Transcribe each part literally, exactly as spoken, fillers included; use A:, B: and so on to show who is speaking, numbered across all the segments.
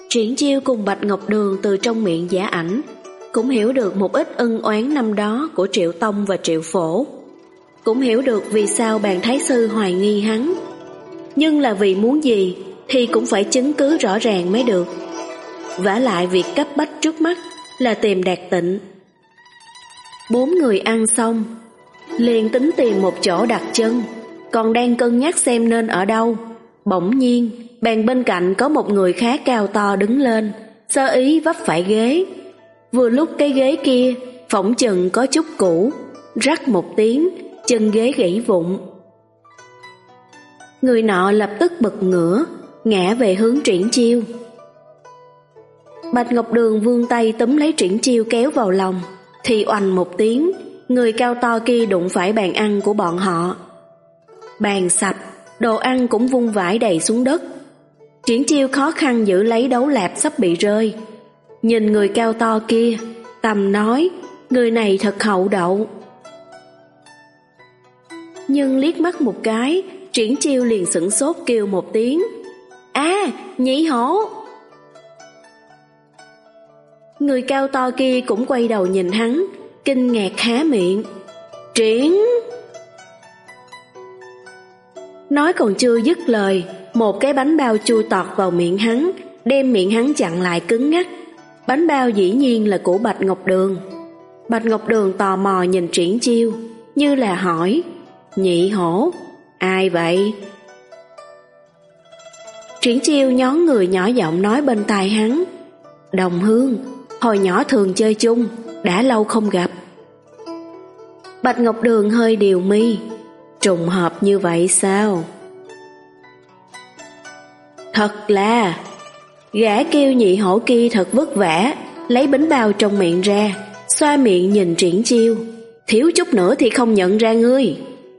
A: Triển Chiêu cùng Bạch Ngọc Đường từ trong miệng Giả Ảnh cũng hiểu được một ít ân oán năm đó của Triệu Tông và Triệu Phổ, cũng hiểu được vì sao Bàn Thái Sư hoài nghi hắn. Nhưng là vì muốn gì thì cũng phải chứng cứ rõ ràng mới được. Vả lại việc cấp bách trước mắt là tìm Đạt Tịnh. Bốn người ăn xong liền tính tìm một chỗ đặt chân, còn đang cân nhắc xem nên ở đâu. Bỗng nhiên bàn bên cạnh có một người khá cao to đứng lên, sơ ý vấp phải ghế. Vừa lúc cái ghế kia phỏng chừng có chút cũ, rắc một tiếng, chân ghế gãy vụn. Người nọ lập tức bật ngửa, ngã về hướng Triển Chiêu. Bạch Ngọc Đường vươn tay túm lấy Triển Chiêu kéo vào lòng, thì oành một tiếng, người cao to kia đụng phải bàn ăn của bọn họ. Bàn sập, đồ ăn cũng vung vãi đầy xuống đất. Triển Chiêu khó khăn giữ lấy đấu lạp sắp bị rơi. Nhìn người cao to kia, Tầm nói, người này thật hậu đậu. Nhưng liếc mắt một cái, Triển Chiêu liền sửng sốt kêu một tiếng, "A, à, Nhị Hổ!" Người cao to kia cũng quay đầu nhìn hắn, kinh ngạc há miệng. "Triển!" Nói còn chưa dứt lời, một cái bánh bao chui tọt vào miệng hắn, đem miệng hắn chặn lại cứng ngắc. Bánh bao dĩ nhiên là của Bạch Ngọc Đường. Bạch Ngọc Đường tò mò nhìn Triển Chiêu, như là hỏi, "Nhị Hổ, ai vậy?" Triển Chiêu nhón người nhỏ giọng nói bên tai hắn, "Đồng Hương, hồi nhỏ thường chơi chung, đã lâu không gặp." Bạch Ngọc Đường hơi điều mi, trùng hợp như vậy sao? Thật là, gã kêu Nhị Hổ kia thật vất vả, lấy bánh bao trong miệng ra, xoa miệng nhìn Triển Chiêu, thiếu chút nữa thì không nhận ra ngươi.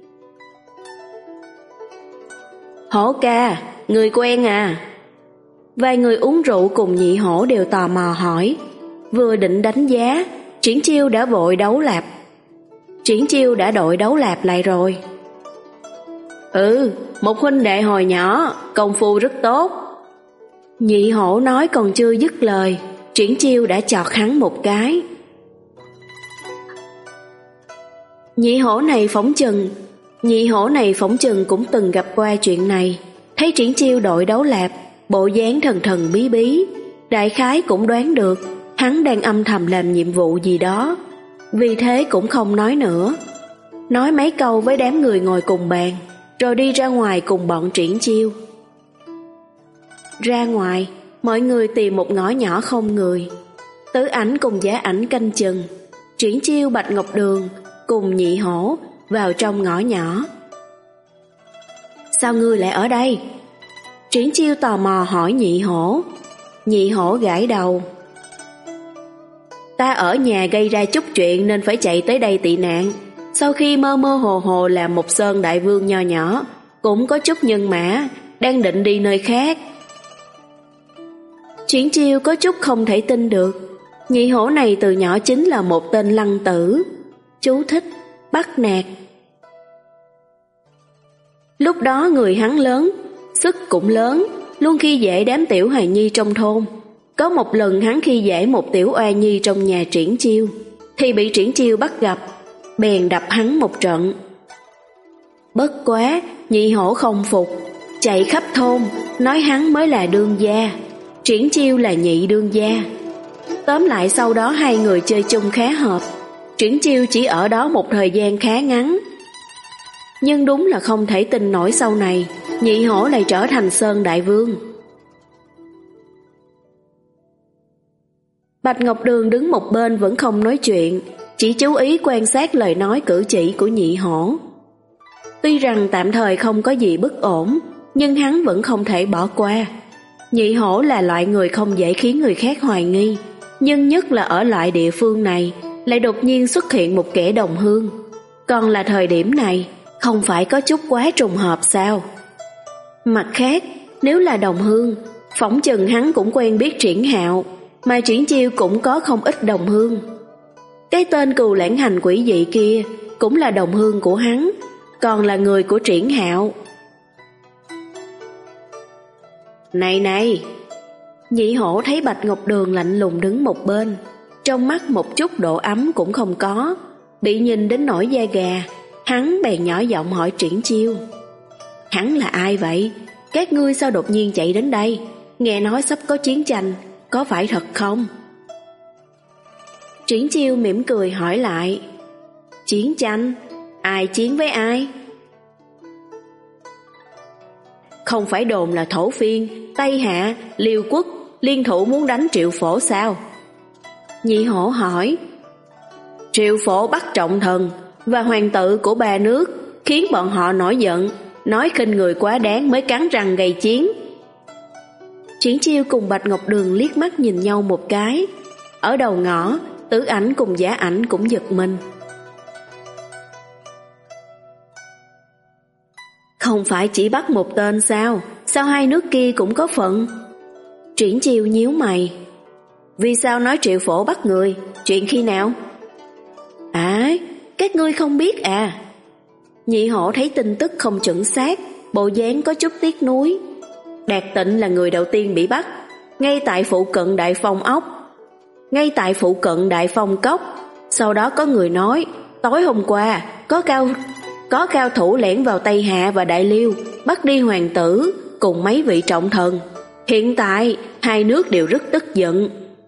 A: "Hổ ca, người quen à?" Vài người uống rượu cùng Nhị Hổ đều tò mò hỏi. Vừa định đánh giá, Triển Chiêu đã vội đấu lạp. Triển Chiêu đã đội đấu lạp lại rồi. "Ừ, một huynh đệ hồi nhỏ, công phu rất tốt." Nhị Hổ nói còn chưa dứt lời, Triển Chiêu đã chọt hắn một cái. Nhị Hổ này phỏng chừng, Nhị Hổ này phỏng chừng cũng từng gặp qua chuyện này. Thấy Triển Chiêu đội đấu lạp, bộ dáng thần thần bí bí, đại khái cũng đoán được hắn đang âm thầm làm nhiệm vụ gì đó, vì thế cũng không nói nữa. Nói mấy câu với đám người ngồi cùng bàn, rồi đi ra ngoài cùng bọn Triển Chiêu. Ra ngoài, mọi người tìm một ngõ nhỏ không người. Tứ Ảnh cùng Giả Ảnh canh chừng, Triển Chiêu, Bạch Ngọc Đường cùng Nhị Hổ vào trong ngõ nhỏ. "Sao ngươi lại ở đây?" Triển Chiêu tò mò hỏi Nhị Hổ. Nhị Hổ gãi đầu. "Ta ở nhà gây ra chút chuyện nên phải chạy tới đây tị nạn. Sau khi mơ mơ hồ hồ làm một sơn đại vương nho nhỏ, cũng có chút nhân mã, đang định đi nơi khác." Triển Chiêu có chút không thể tin được. Nhị Hổ này từ nhỏ chính là một tên lăng tử. Chú thích, bắt nạt. Lúc đó người hắn lớn, sức cũng lớn, luôn khi dễ đám tiểu hài nhi trong thôn. Có một lần hắn khi dễ một tiểu oa nhi trong nhà Triển Chiêu, thì bị Triển Chiêu bắt gặp, bèn đập hắn một trận. Bất quá, Nhị Hổ không phục, chạy khắp thôn, nói hắn mới là đương gia, Triển Chiêu là nhị đương gia. Tóm lại sau đó hai người chơi chung khá hợp. Triển Chiêu chỉ ở đó một thời gian khá ngắn. Nhưng đúng là không thể tin nổi sau này Nhị Hổ lại trở thành Sơn Đại Vương. Bạch Ngọc Đường đứng một bên vẫn không nói chuyện, chỉ chú ý quan sát lời nói cử chỉ của Nhị Hổ. Tuy rằng tạm thời không có gì bất ổn, nhưng hắn vẫn không thể bỏ qua. Nhị Hổ là loại người không dễ khiến người khác hoài nghi, nhưng nhất là ở loại địa phương này lại đột nhiên xuất hiện một kẻ đồng hương. Còn là thời điểm này, không phải có chút quá trùng hợp sao? Mặt khác, nếu là đồng hương, phỏng chừng hắn cũng quen biết Triển Hạo, mà Triển Chiêu cũng có không ít đồng hương. Cái tên Cừu Lãng Hành quỷ dị kia cũng là đồng hương của hắn, còn là người của Triển Hạo. Này này! Nhị hổ thấy Bạch Ngọc Đường lạnh lùng đứng một bên, trong mắt một chút độ ấm cũng không có, bị nhìn đến nổi da gà. Hắn bèn nhỏ giọng hỏi Triển Chiêu: Hắn là ai vậy? Các ngươi sao đột nhiên chạy đến đây? Nghe nói sắp có chiến tranh, có phải thật không? Triển Chiêu mỉm cười hỏi lại: Chiến tranh? Ai chiến với ai? Không phải đồn là Thổ Phiên, Tây Hạ, Liêu Quốc liên thủ muốn đánh Triệu Phổ sao? Nhị hổ hỏi. Triệu Phổ bắt Trọng Thần và hoàng tử của ba nước, khiến bọn họ nổi giận, nói khinh người quá đáng mới cắn răng gây chiến. Triển Chiêu cùng Bạch Ngọc Đường liếc mắt nhìn nhau một cái. Ở đầu ngõ, Tử Ảnh cùng Giả Ảnh cũng giật mình. Không phải chỉ bắt một tên sao? Sao hai nước kia cũng có phận? Triển Chiêu nhíu mày. Vì sao nói Triệu Phổ bắt người? Chuyện khi nào? À, các ngươi không biết à? Nhị hổ thấy tin tức không chuẩn xác, bộ dáng có chút tiếc nuối. Đạt Tịnh là người đầu tiên bị bắt, ngay tại phụ cận Đại Phong ốc. Ngay tại phụ cận Đại Phong cốc. Sau đó có người nói, tối hôm qua có cao có cao thủ lẻn vào Tây Hạ và Đại Liêu, bắt đi hoàng tử cùng mấy vị trọng thần. Hiện tại hai nước đều rất tức giận.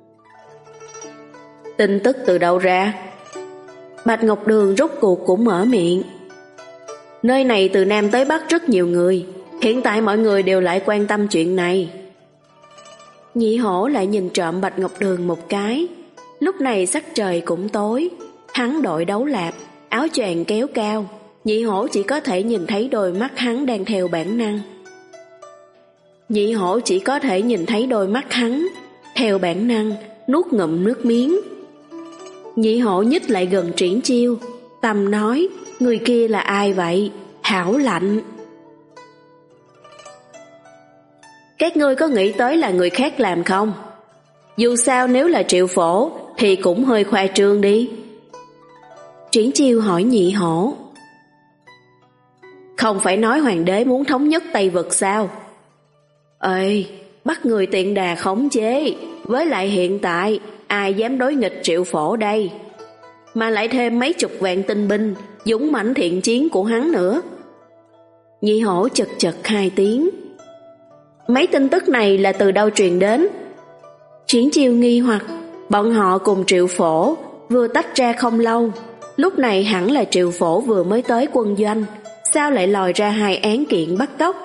A: Tin tức từ đâu ra? Bạch Ngọc Đường rốt cuộc cũng mở miệng. Nơi này từ Nam tới Bắc rất nhiều người, hiện tại mọi người đều lại quan tâm chuyện này. Nhị hổ lại nhìn trộm Bạch Ngọc Đường một cái. Lúc này sắc trời cũng tối. Hắn đội đấu lạp, áo choàng kéo cao. Nhị hổ chỉ có thể nhìn thấy đôi mắt hắn đang theo bản năng. Nhị hổ chỉ có thể nhìn thấy đôi mắt hắn theo bản năng nuốt ngụm nước miếng. Nhị hổ nhích lại gần Triển Chiêu, Tâm nói: Người kia là ai vậy? Hảo lạnh. Các ngươi có nghĩ tới là người khác làm không? Dù sao nếu là Triệu Phổ thì cũng hơi khoa trương đi. Triển Chiêu hỏi nhị hổ. Không phải nói hoàng đế muốn thống nhất Tây Vực sao? Ê, bắt người tiện đà khống chế, với lại hiện tại ai dám đối nghịch Triệu Phổ đây? Mà lại thêm mấy chục vạn tinh binh, dũng mãnh thiện chiến của hắn nữa. Nhị hổ chật chật hai tiếng. Mấy tin tức này là từ đâu truyền đến? Triển Chiêu nghi hoặc. Bọn họ cùng Triệu Phổ vừa tách ra không lâu, lúc này hẳn là Triệu Phổ vừa mới tới quân doanh, sao lại lòi ra hai án kiện bắt cóc?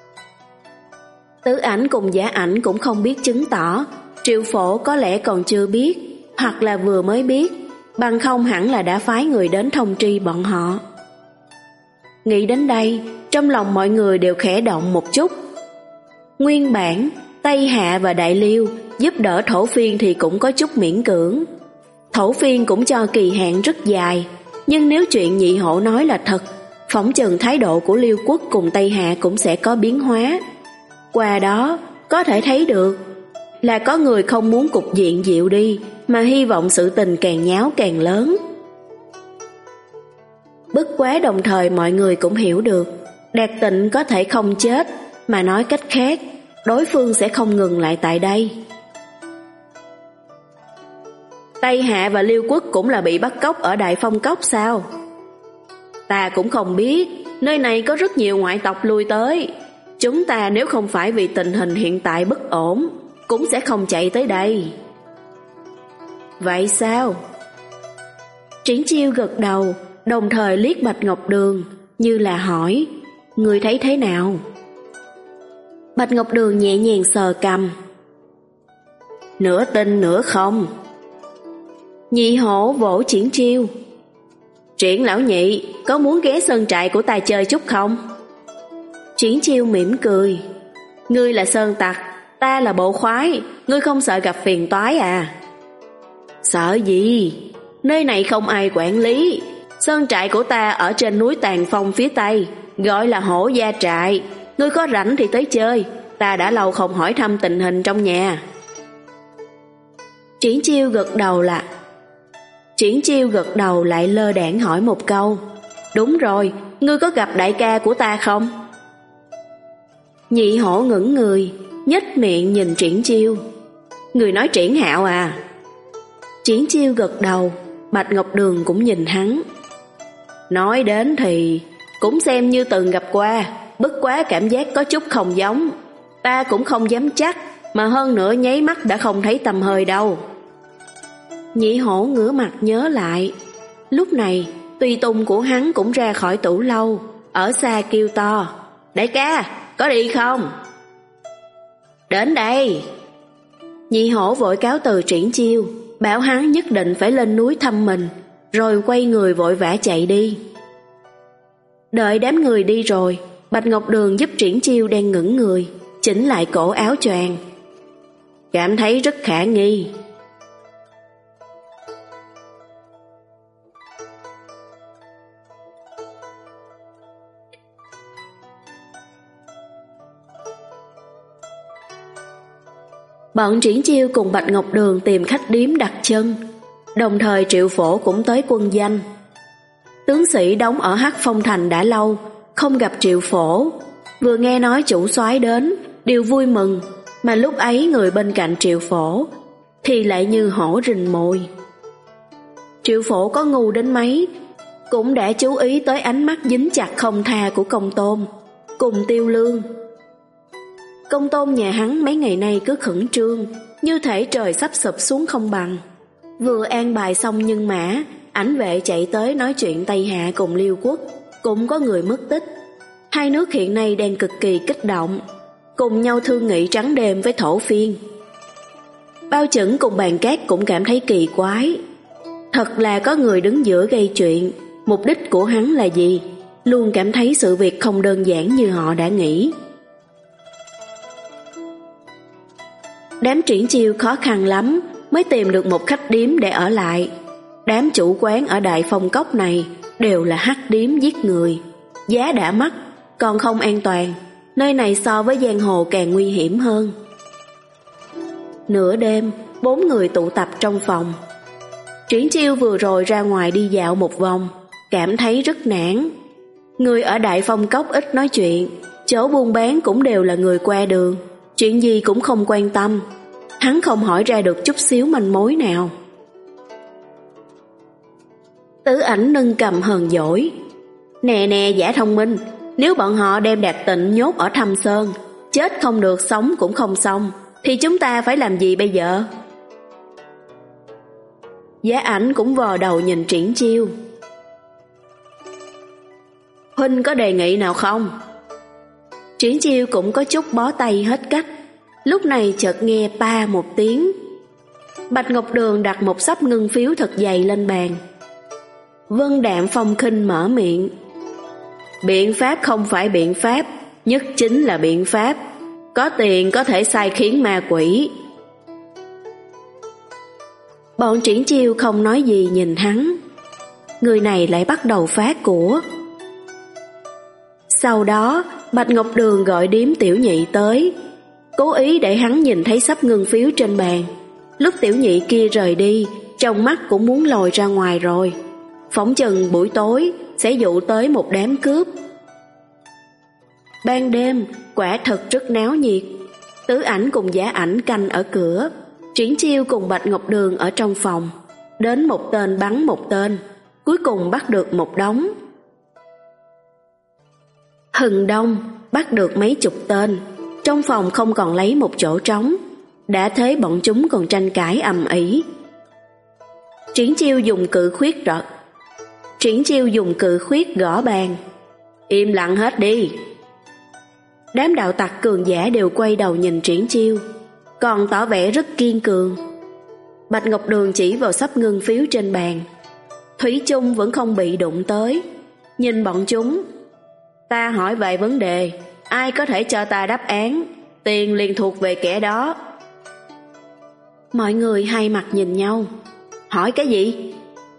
A: Tử Ảnh cùng Giả Ảnh cũng không biết chứng tỏ. Triệu Phổ có lẽ còn chưa biết, hoặc là vừa mới biết, bằng không hẳn là đã phái người đến thông tri bọn họ. Nghĩ đến đây, trong lòng mọi người đều khẽ động một chút. Nguyên bản, Tây Hạ và Đại Liêu giúp đỡ Thổ Phiên thì cũng có chút miễn cưỡng. Thổ Phiên cũng cho kỳ hạn rất dài, nhưng nếu chuyện nhị hổ nói là thật, phỏng chừng thái độ của Liêu Quốc cùng Tây Hạ cũng sẽ có biến hóa. Qua đó, có thể thấy được là có người không muốn cục diện dịu đi, mà hy vọng sự tình càng nháo càng lớn. Bất quá đồng thời mọi người cũng hiểu được, Đạt Tịnh có thể không chết, mà nói cách khác, đối phương sẽ không ngừng lại tại đây. Tây Hạ và Liêu Quốc cũng là bị bắt cóc ở Đại Phong Cốc sao? Ta cũng không biết, nơi này có rất nhiều ngoại tộc lui tới. Chúng ta nếu không phải vì tình hình hiện tại bất ổn, cũng sẽ không chạy tới đây. Vậy sao? Triển Chiêu gật đầu, đồng thời liếc Bạch Ngọc Đường, như là hỏi, người thấy thế nào? Bạch Ngọc Đường nhẹ nhàng sờ cằm. Nửa tin nửa không. Nhị hổ vỗ Triển Chiêu. Triển lão nhị, có muốn ghé sơn trại của ta chơi chút không? Triển Chiêu mỉm cười. Ngươi là sơn tặc, ta là bộ khoái, ngươi không sợ gặp phiền toái à? Sợ gì? Nơi này không ai quản lý. Sơn trại của ta ở trên núi Tàn Phong phía tây, gọi là Hổ Gia Trại. Ngươi có rảnh thì tới chơi, ta đã lâu không hỏi thăm tình hình trong nhà. Triển Chiêu gật đầu là Triển Chiêu gật đầu lại lơ đãng hỏi một câu. Đúng rồi, ngươi có gặp đại ca của ta không? Nhị hổ ngẩng người, nhếch miệng nhìn Triển Chiêu. Người nói Triển Hạo à? Triển Chiêu gật đầu, Bạch Ngọc Đường cũng nhìn hắn. Nói đến thì cũng xem như từng gặp qua, bất quá cảm giác có chút không giống. Ta cũng không dám chắc, mà hơn nữa nháy mắt đã không thấy tầm hơi đâu. Nhị Hổ ngửa mặt nhớ lại. Lúc này tùy tùng của hắn cũng ra khỏi tủ lâu, ở xa kêu to: Đại ca, có đi không? Đến đây. Nhị Hổ vội cáo từ Triển Chiêu, bảo hắn nhất định phải lên núi thăm mình, rồi quay người vội vã chạy đi. Đợi đám người đi rồi, Bạch Ngọc Đường giúp Triển Chiêu đang ngẩng người, chỉnh lại cổ áo choàng. Cảm thấy rất khả nghi. Bọn Triển Chiêu cùng Bạch Ngọc Đường tìm khách điếm đặt chân, đồng thời Triệu Phổ cũng tới quân danh. Tướng sĩ đóng ở Hắc Phong Thành đã lâu, không gặp Triệu Phổ, vừa nghe nói chủ soái đến, đều vui mừng, mà lúc ấy người bên cạnh Triệu Phổ thì lại như hổ rình mồi. Triệu Phổ có ngu đến mấy, cũng đã chú ý tới ánh mắt dính chặt không tha của Công Tôn cùng Tiêu Lương. Công Tôn nhà hắn mấy ngày nay cứ khẩn trương, như thể trời sắp sụp xuống không bằng. Vừa an bài xong nhân mã, ảnh vệ chạy tới nói chuyện Tây Hạ cùng Liêu Quốc, cũng có người mất tích. Hai nước hiện nay đang cực kỳ kích động, cùng nhau thương nghị trắng đêm với Thổ Phiên. Bao Chẩn cùng Bàn Cát cũng cảm thấy kỳ quái. Thật là có người đứng giữa gây chuyện, mục đích của hắn là gì? Luôn cảm thấy sự việc không đơn giản như họ đã nghĩ. Đám Triển Chiêu khó khăn lắm mới tìm được một khách điếm để ở lại. Đám chủ quán ở Đại Phong Cốc này đều là hắc điếm giết người, giá đã mắc, còn không an toàn. Nơi này so với giang hồ càng nguy hiểm hơn. Nửa đêm, bốn người tụ tập trong phòng. Triển Chiêu vừa rồi ra ngoài đi dạo một vòng, cảm thấy rất nản. Người ở Đại Phong Cốc ít nói chuyện, chỗ buôn bán cũng đều là người qua đường, chuyện gì cũng không quan tâm. Hắn không hỏi ra được chút xíu manh mối nào. Tứ Ảnh nâng cầm hờn dỗi. Nè nè giả thông minh, nếu bọn họ đem Đạt Tịnh nhốt ở Thâm Sơn, chết không được sống cũng không xong, thì chúng ta phải làm gì bây giờ? Giá Ảnh cũng vò đầu nhìn Triển Chiêu. Huynh có đề nghị nào không? Triển Chiêu cũng có chút bó tay hết cách. Lúc này chợt nghe pa một tiếng. Bạch Ngọc Đường đặt một xấp ngân phiếu thật dày lên bàn. Vân Đạm phong khinh mở miệng. Biện pháp không phải biện pháp, nhất chính là biện pháp. Có tiền có thể sai khiến ma quỷ. Bọn Triển Chiêu không nói gì nhìn hắn. Người này lại bắt đầu phá của. Sau đó Bạch Ngọc Đường gọi điếm Tiểu Nhị tới, cố ý để hắn nhìn thấy xấp ngân phiếu trên bàn. Lúc Tiểu Nhị kia rời đi, trong mắt cũng muốn lòi ra ngoài rồi. Phỏng chừng buổi tối sẽ dụ tới một đám cướp. Ban đêm quả thật rất náo nhiệt. Tứ Ảnh cùng Giá Ảnh canh ở cửa, Triển Chiêu cùng Bạch Ngọc Đường ở trong phòng. Đến một tên bắn một tên, cuối cùng bắt được một đống. Hừng đông bắt được mấy chục tên. Trong phòng không còn lấy một chỗ trống, đã thế bọn chúng còn tranh cãi ầm ĩ. Triển Chiêu dùng cự khuyết rợt Triển Chiêu dùng cự khuyết gõ bàn. Im lặng hết đi. Đám đạo tặc cường giả đều quay đầu nhìn Triển Chiêu, còn tỏ vẻ rất kiên cường. Bạch Ngọc Đường chỉ vào xấp ngân phiếu trên bàn. Thủy chung vẫn không bị đụng tới. Nhìn bọn chúng. Ta hỏi vài vấn đề, ai có thể cho ta đáp án, tiền liền thuộc về kẻ đó. Mọi người hai mặt nhìn nhau. Hỏi cái gì?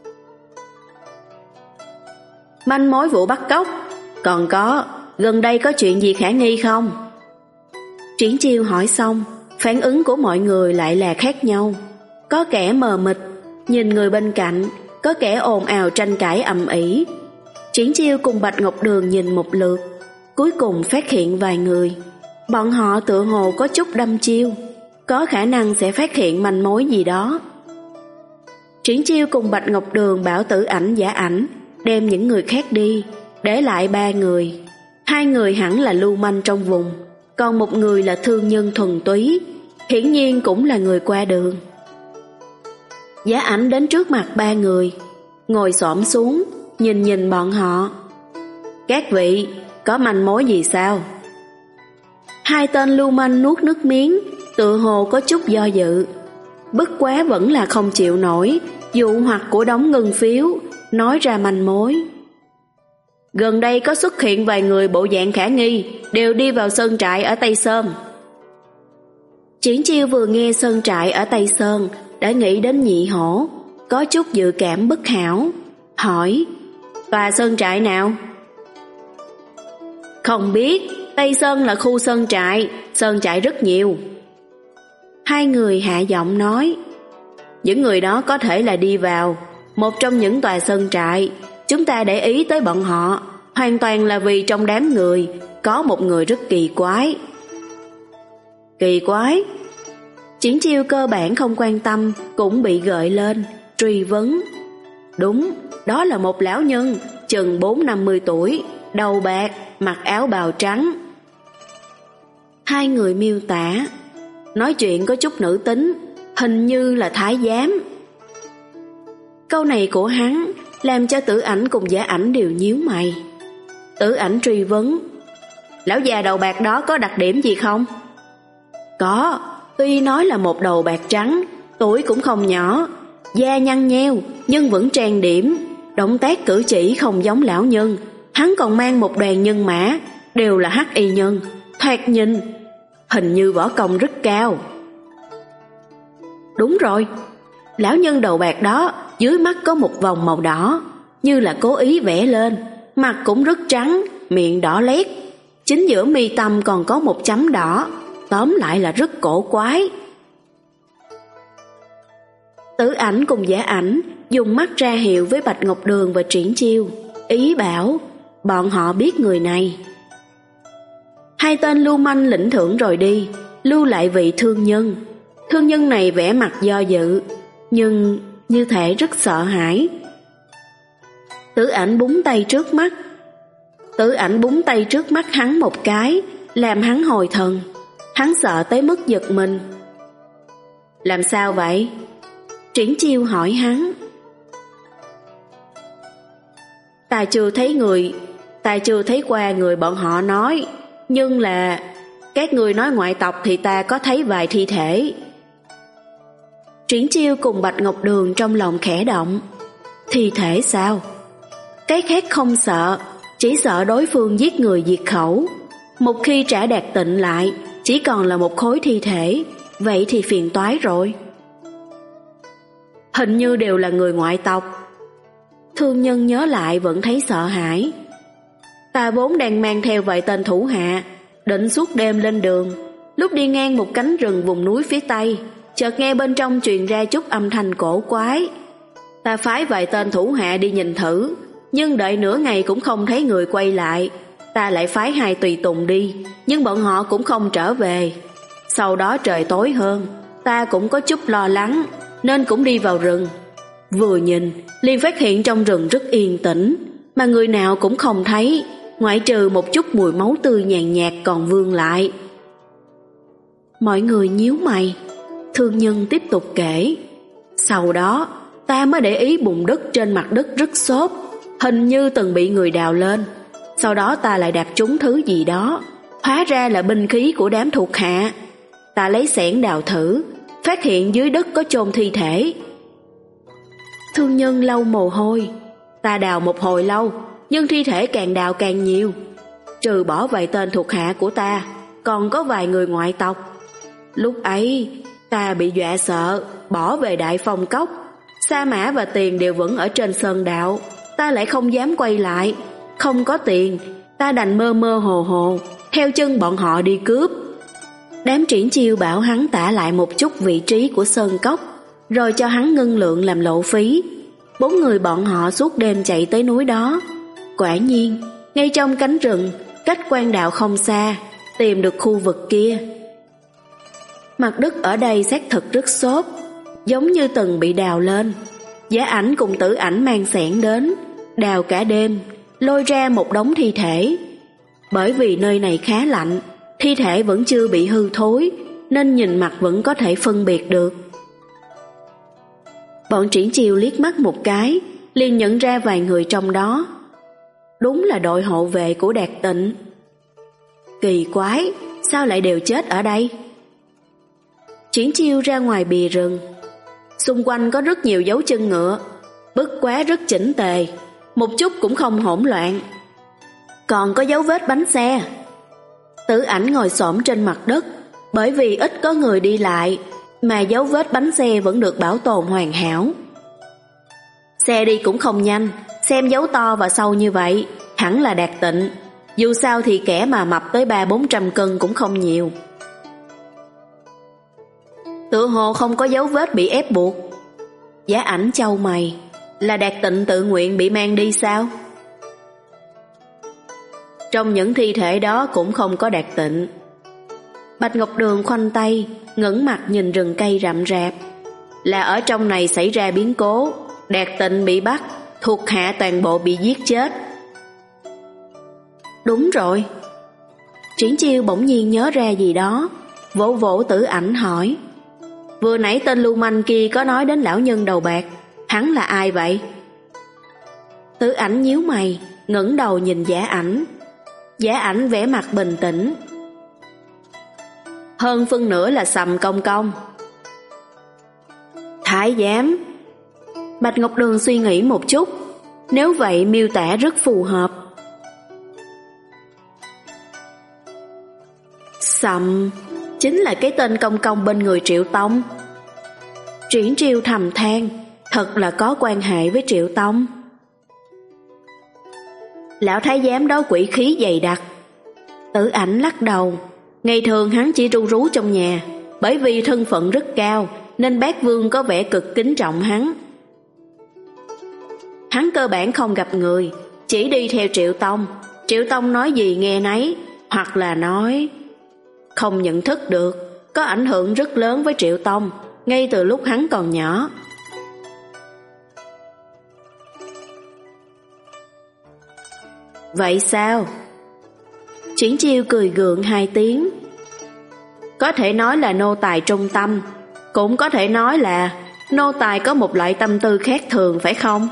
A: Manh mối vụ bắt cóc. Còn có, gần đây có chuyện gì khả nghi không? Triển Chiêu hỏi xong, phản ứng của mọi người lại là khác nhau. Có kẻ mờ mịt, nhìn người bên cạnh, có kẻ ồn ào tranh cãi ầm ĩ. Triển Chiêu cùng Bạch Ngọc Đường nhìn một lượt, cuối cùng phát hiện vài người. Bọn họ tựa hồ có chút đăm chiêu. có khả năng sẽ phát hiện manh mối gì đó. Triển Chiêu cùng Bạch Ngọc Đường bảo Tử Ảnh Giả Ảnh đem những người khác đi, để lại ba người. Hai người hẳn là lưu manh trong vùng, còn một người là thương nhân thuần túy, hiển nhiên cũng là người qua đường. Giả Ảnh đến trước mặt ba người, ngồi xổm xuống, nhìn nhìn bọn họ. Các vị, có manh mối gì sao? Hai tên lưu manh nuốt nước miếng, tự hồ có chút do dự. Bất quá vẫn là không chịu nổi dụ hoặc của đống ngân phiếu, nói ra manh mối. Gần đây có xuất hiện vài người bộ dạng khả nghi, đều đi vào sơn trại ở Tây Sơn. Triển Chiêu vừa nghe sơn trại ở Tây Sơn đã nghĩ đến Nhị Hổ, có chút dự cảm bất hảo, hỏi: Tòa sơn trại nào? Không biết, Tây Sơn là khu sơn trại, sơn trại rất nhiều. Hai người hạ giọng nói: Những người đó có thể là đi vào một trong những tòa sơn trại. Chúng ta để ý tới bọn họ hoàn toàn là vì trong đám người có một người rất kỳ quái. Kỳ quái? Triển Chiêu cơ bản không quan tâm cũng bị gợi lên, truy vấn. Đúng, đó là một lão nhân chừng bốn năm mươi tuổi, đầu bạc, mặc áo bào trắng. Hai người miêu tả, nói chuyện có chút nữ tính, hình như là thái giám. Câu này của hắn làm cho Tử Ảnh cùng Giả Ảnh đều nhíu mày. Tử Ảnh truy vấn: Lão già đầu bạc đó có đặc điểm gì không? Có, tuy nói là một đầu bạc trắng, tuổi cũng không nhỏ, da nhăn nheo nhưng vẫn trang điểm, động tác cử chỉ không giống lão nhân. Hắn còn mang một đoàn nhân mã, đều là hắc y nhân, thoạt nhìn hình như võ công rất cao. Đúng rồi, lão nhân đầu bạc đó dưới mắt có một vòng màu đỏ, như là cố ý vẽ lên, mặt cũng rất trắng, miệng đỏ lét, chính giữa mi tâm còn có một chấm đỏ, tóm lại là rất cổ quái. Tử Ảnh cùng Giả Ảnh dùng mắt ra hiệu với Bạch Ngọc Đường và Triển Chiêu, ý bảo bọn họ biết người này. Hai tên lưu manh lĩnh thưởng rồi đi, lưu lại vị thương nhân. Thương nhân này vẻ mặt do dự, nhưng như thể rất sợ hãi. Tử Ảnh búng tay trước mắt. Tử Ảnh búng tay trước mắt hắn một cái, làm hắn hồi thần. Hắn sợ tới mức giật mình. Làm sao vậy? Triển Chiêu hỏi hắn. Ta chưa thấy người, ta chưa thấy qua người bọn họ nói, nhưng là các người nói ngoại tộc thì ta có thấy vài thi thể. Triển Chiêu cùng Bạch Ngọc Đường trong lòng khẽ động. Thi thể sao? Cái khác không sợ, chỉ sợ đối phương giết người diệt khẩu. Một khi trả đạt tịnh lại, chỉ còn là một khối thi thể, vậy thì phiền toái rồi. Hình như đều là người ngoại tộc. Thương nhân nhớ lại vẫn thấy sợ hãi. Ta vốn đang mang theo vài tên thủ hạ, định suốt đêm lên đường. Lúc đi ngang một cánh rừng vùng núi phía tây, chợt nghe bên trong truyền ra chút âm thanh cổ quái. Ta phái vài tên thủ hạ đi nhìn thử, nhưng đợi nửa ngày cũng không thấy người quay lại. Ta lại phái hai tùy tùng đi, nhưng bọn họ cũng không trở về. Sau đó trời tối hơn, ta cũng có chút lo lắng, nên cũng đi vào rừng. Vừa nhìn, liền phát hiện trong rừng rất yên tĩnh, mà người nào cũng không thấy, ngoại trừ một chút mùi máu tươi nhàn nhạt còn vương lại. Mọi người nhíu mày. Thương nhân tiếp tục kể. Sau đó, ta mới để ý bùn đất trên mặt đất rất xốp, hình như từng bị người đào lên. Sau đó ta lại đạp trúng thứ gì đó, hóa ra là binh khí của đám thuộc hạ. Ta lấy xẻng đào thử, phát hiện dưới đất có chôn thi thể. Thương nhân lau mồ hôi. Ta đào một hồi lâu, nhưng thi thể càng đào càng nhiều. Trừ bỏ vài tên thuộc hạ của ta, còn có vài người ngoại tộc. Lúc ấy, ta bị dọa sợ, bỏ về Đại Phong Cốc. Sa mã và tiền đều vẫn ở trên sơn đạo. Ta lại không dám quay lại. Không có tiền, ta đành mơ mơ hồ hồ theo chân bọn họ đi cướp. Đám Triển Chiêu bảo hắn tả lại một chút vị trí của sơn cốc, rồi cho hắn ngân lượng làm lộ phí. Bốn người bọn họ suốt đêm chạy tới núi đó. Quả nhiên, ngay trong cánh rừng, cách quan đạo không xa, tìm được khu vực kia. Mặt đất ở đây xác thực rất xốp, giống như từng bị đào lên. Giá Ảnh cùng Tử Ảnh mang xẻng đến, đào cả đêm, lôi ra một đống thi thể. Bởi vì nơi này khá lạnh, thi thể vẫn chưa bị hư thối, nên nhìn mặt vẫn có thể phân biệt được. Bọn Triển Chiêu liếc mắt một cái, liền nhận ra vài người trong đó. Đúng là đội hộ vệ của Đạt Tịnh. Kỳ quái, sao lại đều chết ở đây? Triển Chiêu ra ngoài bìa rừng. Xung quanh có rất nhiều dấu chân ngựa, bất quá rất chỉnh tề, một chút cũng không hỗn loạn. Còn có dấu vết bánh xe. Tử Ảnh ngồi xổm trên mặt đất, bởi vì ít có người đi lại, mà dấu vết bánh xe vẫn được bảo tồn hoàn hảo. Xe đi cũng không nhanh, xem dấu to và sâu như vậy, hẳn là Đạt Tịnh. Dù sao thì kẻ mà mập tới ba bốn trăm cân cũng không nhiều. Tựa hồ không có dấu vết bị ép buộc. Giá Ảnh chau mày, là Đạt Tịnh tự nguyện bị mang đi sao? Trong những thi thể đó cũng không có Đạt Tịnh. Bạch Ngọc Đường khoanh tay, ngẩng mặt nhìn rừng cây rậm rạp. Là ở trong này xảy ra biến cố, Đạt Tịnh bị bắt, thuộc hạ toàn bộ bị giết chết. Đúng rồi. Triển Chiêu bỗng nhiên nhớ ra gì đó, vỗ vỗ Tử Ảnh hỏi: vừa nãy tên lưu manh kia có nói đến lão nhân đầu bạc, hắn là ai vậy? Tử Ảnh nhíu mày, ngẩng đầu nhìn Giá Ảnh. Giá Ảnh vẻ mặt bình tĩnh: hơn phân nửa là Sầm Công Công. Thái giám. Bạch Ngọc Đường suy nghĩ một chút, nếu vậy miêu tả rất phù hợp. Sầm chính là cái tên Công Công bên người Triệu Tông. Triển Chiêu thầm than, thật là có quan hệ với Triệu Tông. Lão thái giám đó quỷ khí dày đặc. Tử Ảnh lắc đầu, ngày thường hắn chỉ ru rú trong nhà, bởi vì thân phận rất cao nên bác vương có vẻ cực kính trọng hắn. Hắn cơ bản không gặp người, chỉ đi theo Triệu Tông. Triệu Tông nói gì nghe nấy, hoặc là nói không nhận thức được, có ảnh hưởng rất lớn với Triệu Tông ngay từ lúc hắn còn nhỏ. Vậy sao? Triển Chiêu cười gượng hai tiếng. Có thể nói là nô tài trung tâm, cũng có thể nói là nô tài có một loại tâm tư khác thường, phải không?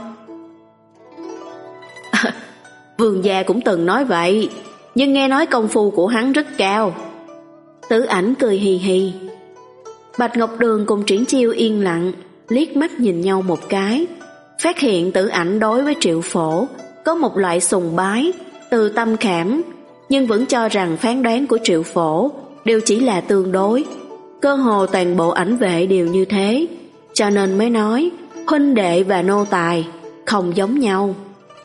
A: À, Vương gia cũng từng nói vậy, nhưng nghe nói công phu của hắn rất cao. Tử Ảnh cười hì hì. Bạch Ngọc Đường cùng Triển Chiêu yên lặng, liếc mắt nhìn nhau một cái, phát hiện Tử Ảnh đối với Triệu Phổ có một loại sùng bái, từ tâm khảm, nhưng vẫn cho rằng phán đoán của Triệu Phổ đều chỉ là tương đối. Cơ hồ toàn bộ ảnh vệ đều như thế, cho nên mới nói huynh đệ và nô tài không giống nhau.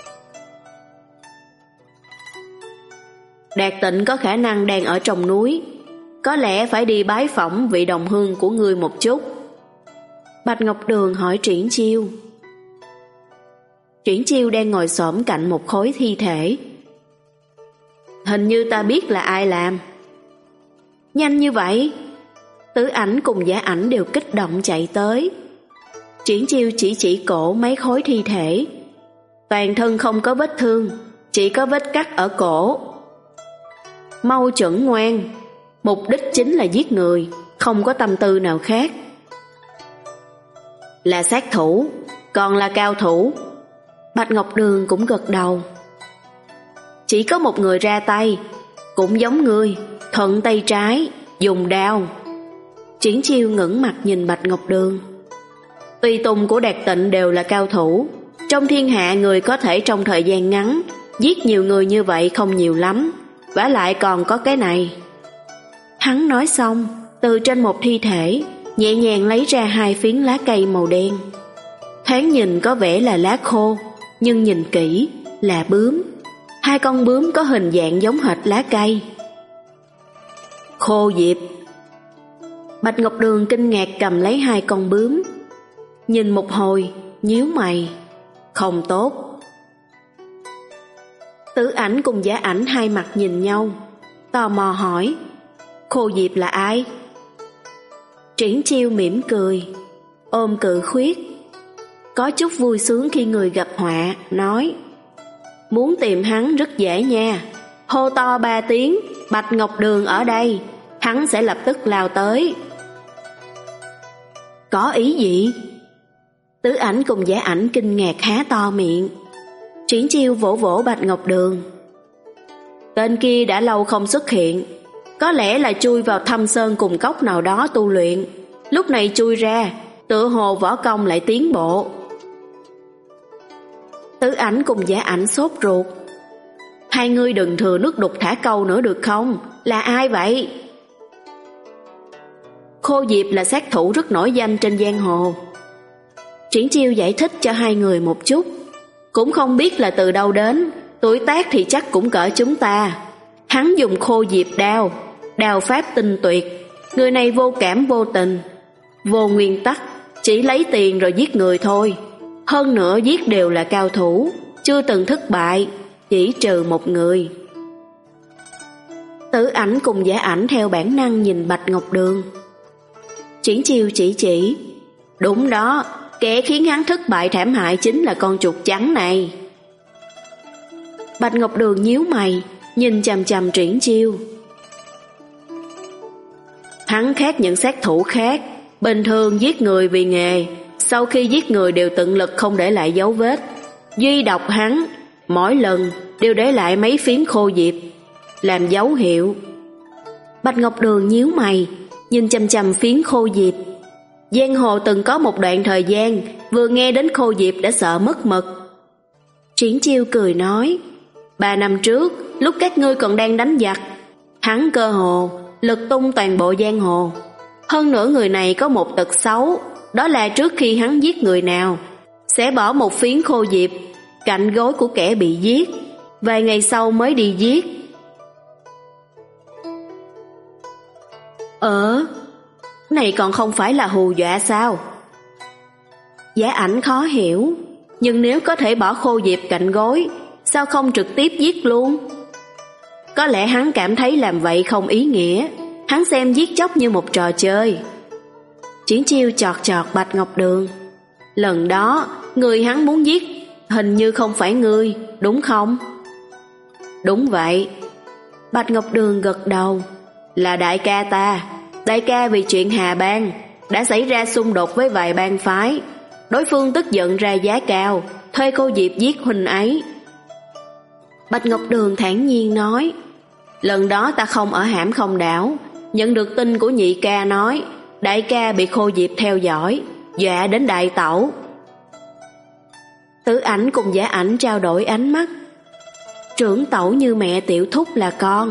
A: Đạt Tịnh có khả năng đang ở trong núi, có lẽ phải đi bái phỏng vị đồng hương của ngươi một chút. Bạch Ngọc Đường hỏi Triển Chiêu. Triển Chiêu đang ngồi xổm cạnh một khối thi thể. Hình như ta biết là ai làm. Nhanh như vậy? Tử Ảnh cùng Giá Ảnh đều kích động chạy tới. Triển Chiêu chỉ chỉ cổ mấy khối thi thể. Toàn thân không có vết thương, chỉ có vết cắt ở cổ. Mau chuẩn ngoan, mục đích chính là giết người, không có tâm tư nào khác. Là sát thủ, còn là cao thủ. Bạch Ngọc Đường cũng gật đầu. Chỉ có một người ra tay, cũng giống ngươi, thuận tay trái, dùng đao. Triển Chiêu ngẩng mặt nhìn Bạch Ngọc Đường. Tùy tùng của Đạt Tịnh đều là cao thủ, trong thiên hạ người có thể trong thời gian ngắn giết nhiều người như vậy không nhiều lắm, vả lại còn có cái này. Hắn nói xong, từ trên một thi thể nhẹ nhàng lấy ra hai phiến lá cây màu đen. Thoáng nhìn có vẻ là lá khô, nhưng nhìn kỹ là bướm. Hai con bướm có hình dạng giống hệt lá cây. Khô diệp. Bạch Ngọc Đường kinh ngạc cầm lấy hai con bướm, nhìn một hồi, nhíu mày. Không tốt. Tử Ảnh cùng Giá Ảnh hai mặt nhìn nhau, tò mò hỏi: Khô diệp là ai? Triển Chiêu mỉm cười, ôm Cự Khuyết, có chút vui sướng khi người gặp họa, nói: muốn tìm hắn rất dễ nha, hô to ba tiếng Bạch Ngọc Đường ở đây, hắn sẽ lập tức lao tới. Có ý gì? Tứ Ảnh cùng Giả Ảnh kinh ngạc há to miệng. Triển Chiêu vỗ vỗ Bạch Ngọc Đường. Tên kia đã lâu không xuất hiện, có lẽ là chui vào thâm sơn cùng cốc nào đó tu luyện, lúc này chui ra, tựa hồ võ công lại tiến bộ. Tứ Ảnh cùng Giả Ảnh sốt ruột. Hai ngươi đừng thừa nước đục thả câu nữa được không? Là ai vậy? Khô Diệp là sát thủ rất nổi danh trên giang hồ. Triển Chiêu giải thích cho hai người một chút. Cũng không biết là từ đâu đến, tuổi tác thì chắc cũng cỡ chúng ta. Hắn dùng Khô Diệp đao, đao pháp tinh tuyệt. Người này vô cảm vô tình, vô nguyên tắc, chỉ lấy tiền rồi giết người thôi. Hơn nữa giết đều là cao thủ, chưa từng thất bại, chỉ trừ một người. Tứ Ảnh cùng Giả Ảnh theo bản năng nhìn Bạch Ngọc Đường. Triển Chiêu chỉ chỉ: đúng đó, kẻ khiến hắn thất bại thảm hại chính là con chuột trắng này. Bạch Ngọc Đường nhíu mày, nhìn chằm chằm Triển Chiêu. Hắn khác những sát thủ khác, bình thường giết người vì nghề, sau khi giết người đều tận lực không để lại dấu vết. Duy độc hắn, mỗi lần đều để lại mấy phiến Khô Diệp làm dấu hiệu. Bạch Ngọc Đường nhíu mày, nhìn chằm chằm phiến Khô Diệp. Giang hồ từng có một đoạn thời gian, vừa nghe đến Khô Diệp đã sợ mất mật. Triển Chiêu cười nói: ba năm trước, lúc các ngươi còn đang đánh giặc, hắn cơ hồ lật tung toàn bộ giang hồ. Hơn nữa người này có một tật xấu, đó là trước khi hắn giết người nào, sẽ bỏ một phiến Khô Diệp cạnh gối của kẻ bị giết, vài ngày sau mới đi giết. Ờ, này còn không phải là hù dọa sao? Giả Ảnh khó hiểu, nhưng nếu có thể bỏ Khô Diệp cạnh gối, sao không trực tiếp giết luôn? Có lẽ hắn cảm thấy làm vậy không ý nghĩa, hắn xem giết chóc như một trò chơi. Triển Chiêu chọt chọt Bạch Ngọc Đường. Lần đó, người hắn muốn giết hình như không phải ngươi, đúng không? Đúng vậy. Bạch Ngọc Đường gật đầu. Là đại ca ta. Đại ca vì chuyện Hà Bang đã xảy ra xung đột với vài bang phái. Đối phương tức giận ra giá cao, thuê cô Diệp giết huynh ấy. Bạch Ngọc Đường thản nhiên nói: lần đó ta không ở Hãm Không Đảo, nhận được tin của nhị ca nói đại ca bị Khô Diệp theo dõi, dọa đến đại tẩu. Tứ Ảnh cùng Giả Ảnh trao đổi ánh mắt. Trưởng tẩu như mẹ, tiểu thúc là con.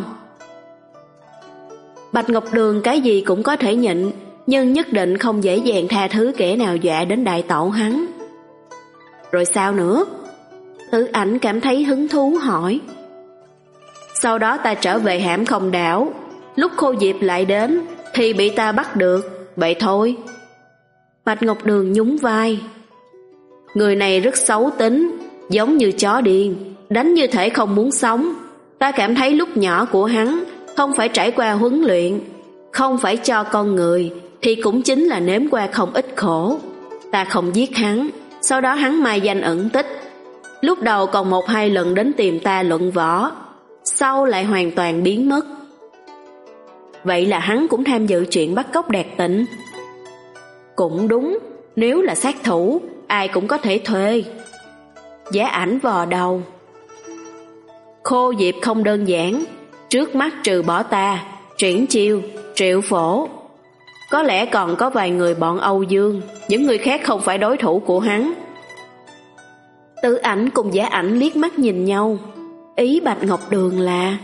A: Bạch Ngọc Đường cái gì cũng có thể nhịn, nhưng nhất định không dễ dàng tha thứ kẻ nào dọa đến đại tẩu hắn. Rồi sao nữa? Tứ Ảnh cảm thấy hứng thú hỏi. Sau đó ta trở về Hãm Không Đảo, lúc Khô Diệp lại đến thì bị ta bắt được, vậy thôi. Bạch Ngọc Đường nhún vai. Người này rất xấu tính, giống như chó điên, đánh như thể không muốn sống. Ta cảm thấy lúc nhỏ của hắn không phải trải qua huấn luyện, không phải cho con người, thì cũng chính là nếm qua không ít khổ. Ta không giết hắn, sau đó hắn mai danh ẩn tích. Lúc đầu còn một hai lần đến tìm ta luận võ, sau lại hoàn toàn biến mất. Vậy là hắn cũng tham dự chuyện bắt cóc Đạt Tịnh. Cũng đúng, nếu là sát thủ, ai cũng có thể thuê. Giả Ảnh vò đầu. Khô Diệp không đơn giản, trước mắt trừ bỏ ta, Triển Chiêu, Triệu Phổ, có lẽ còn có vài người bọn Âu Dương, những người khác không phải đối thủ của hắn. Tứ Ảnh cùng Giả Ảnh liếc mắt nhìn nhau. Ý Bạch Ngọc Đường là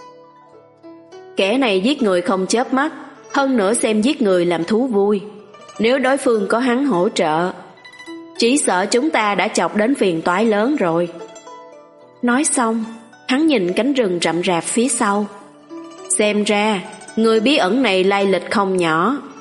A: kẻ này giết người không chớp mắt, hơn nữa xem giết người làm thú vui. Nếu đối phương có hắn hỗ trợ, chỉ sợ chúng ta đã chọc đến phiền toái lớn rồi. Nói xong, hắn nhìn cánh rừng rậm rạp phía sau. Xem ra, người bí ẩn này lai lịch không nhỏ.